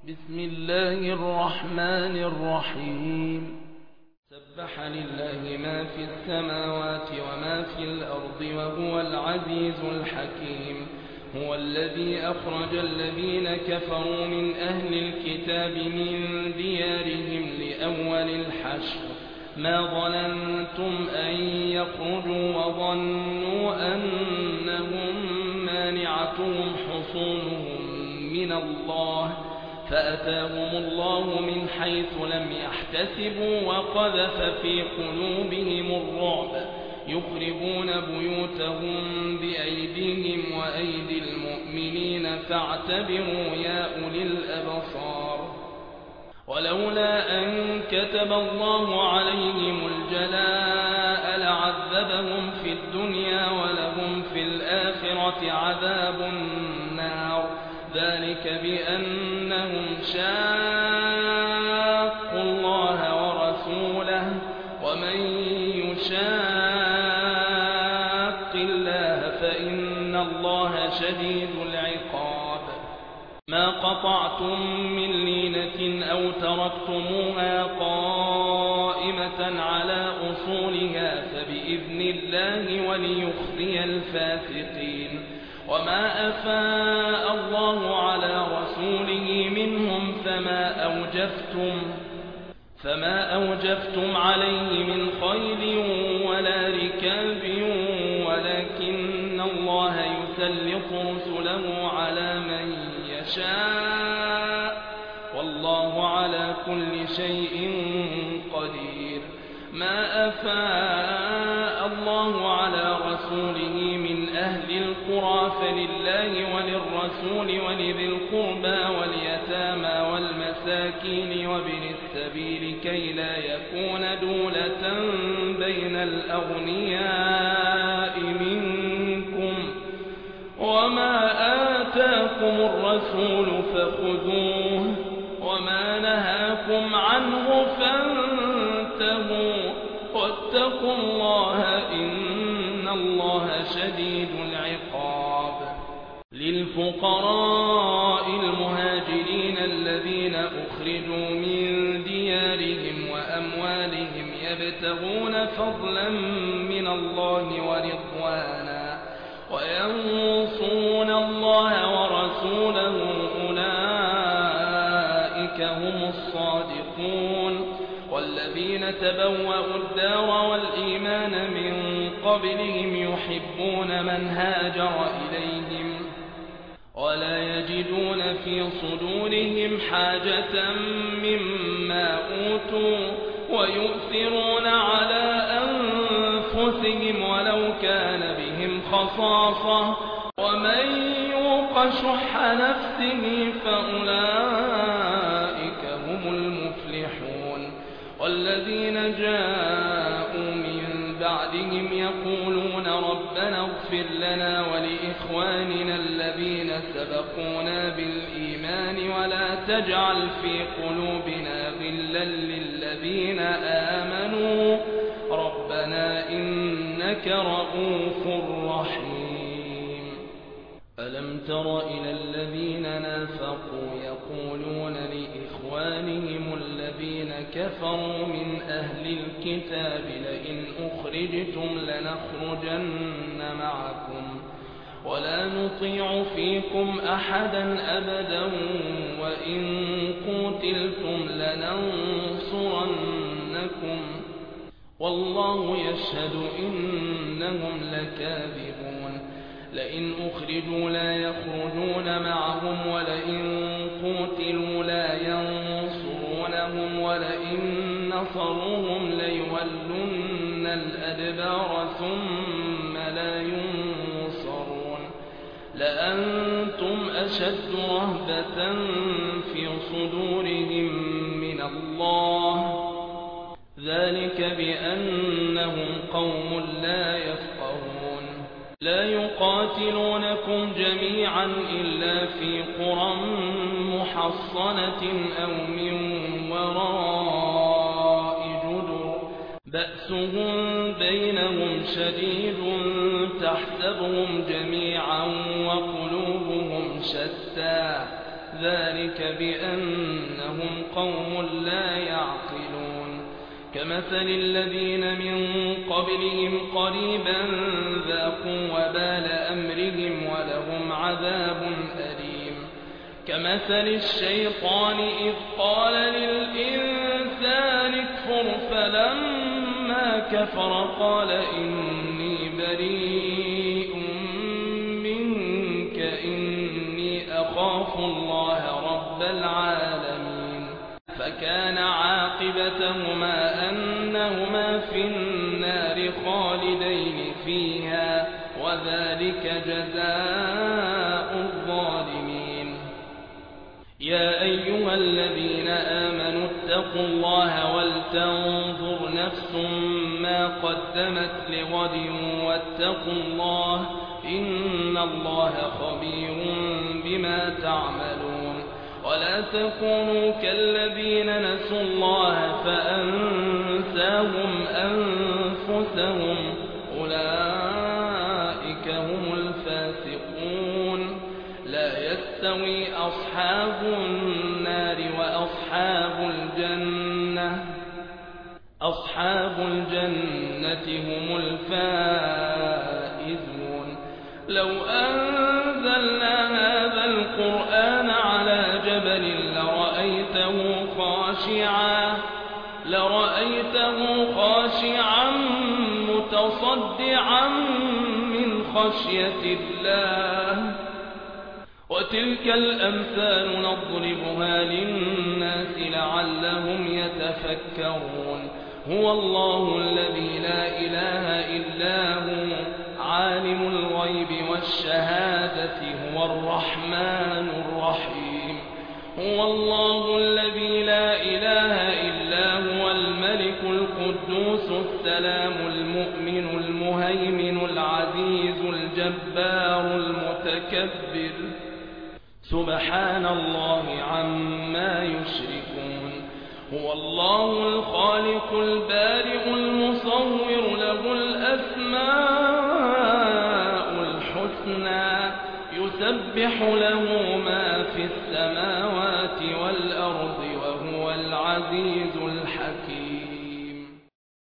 بسم الله الرحمن الرحيم سبح لله ما في السماوات وما في الأرض وهو العزيز الحكيم هو الذي أخرج الذين كفروا من أهل الكتاب من ديارهم لأول الحشر ما ظننتم أن يخرجوا وظنوا أنهم مانعتهم حصونهم من الله فأتاهم الله من حيث لم يحتسبوا وقذف في قلوبهم الرعب يخربون بيوتهم بأيديهم وأيدي المؤمنين فاعتبروا يا أولي الأبصار ولولا أن كتب الله عليهم الجلاء لعذبهم في الدنيا ولهم في الآخرة عذاب النار ذلك بأنهم شاقوا الله ورسوله ومن يشاق الله فإن الله شديد العقاب ما قطعتم من لينة أو تركتموها قائمة على أصولها فبإذن الله وليخزي الفاسقين وما أفاء الله على رسوله منهم فما أوجفتم عليه من خيل ولا ركاب ولكن الله يسلط رسله على من يشاء والله على كل شيء قدير ما أفاء الله على رسوله من أهل القرى فلله وللرسول ولذي القربى واليتامى والمساكين وابن السبيل كي لا يكون دولة بين الأغنياء منكم وما آتاكم الرسول فخذوه وما نهاكم عنه فانتهوا واتقوا الله إن الله شديد العقاب للفقراء المهاجرين الذين أخرجوا من ديارهم وأموالهم يبتغون فضلا من الله ورضوانا وينصرون الله ورسوله أولئك هم الصادقون والذين تبوأوا الدار والإيمان من قبلهم يحبون من هاجر إليهم ولا يجدون في صدورهم حاجة مما أوتوا ويؤثرون على أنفسهم ولو كان بهم خصاصة ومن يوق شح نفسه فأولئك هم المفلحون والذين جاءوا من بعدهم يقولون ربنا اغفر لنا ولإخواننا الذين سبقونا بالإيمان ولا تجعل في قلوبنا غلا للذين آمنوا ربنا إنك رؤوف رحيم ألم تر إلى الذين نافقوا يقولون لإخوانهم الذين كفروا من أهل الكتاب لئن أخرجتم لنخرجن معكم ولا نطيع فيكم أحدا أبدا وإن قتلتم لننصرنكم والله يشهد إنهم لكاذبون لئن أخرجوا لا يخرجون معهم ولئن قتلوا لا ينصرونهم ولئن نصروهم ليولن الأدبار ثم لا ينصرون لأنتم أشد رهبة في صدورهم من الله ذلك بأنهم قوم لا يفقهون لا يقاتلونكم جميعا إلا في قرى محصنة أو من وراء جدر بأسهم بينهم شديد تحسبهم جميعا وقلوبهم شتى ذلك بأنهم قوم لا يعقلون كمثل الذين من قبلهم قريبا ذاقوا وبال أمرهم ولهم عذاب أليم كمثل الشيطان إذ قال للإنسان اكفر فلما كفر قال إني بريء منك إني أخاف الله رب العالمين فكان عاقبتهما أنهما في النار خالدين فيها وذلك جزاء الظالمين يا أيها الذين آمنوا اتقوا الله ولتنظر نفس ما قدمت لغد واتقوا الله إن الله خبير بما تعملون ولا تكونوا كالذين نسوا الله فأنساهم أنفسهم أولئك هم الفاسقون لا يستوي أصحاب النار أصحاب الجنة هم الفائزون لو أنزلنا هذا القرآن على جبل لرأيته خاشعا متصدعا من خشية الله وتلك الأمثال نضربها للناس لعلهم يتفكرون هو الله الذي لا إله إلا هو عالم الغيب والشهادة هو الرحمن الرحيم هو الله الذي لا إله إلا هو الملك القدوس السلام المؤمن المهيمن العزيز الجبار المتكبر سبحان الله عما يشركون هو الله الخالق البارئ المصور له الأسماء الحسنى يسبح له ما في السماوات والأرض وهو العزيز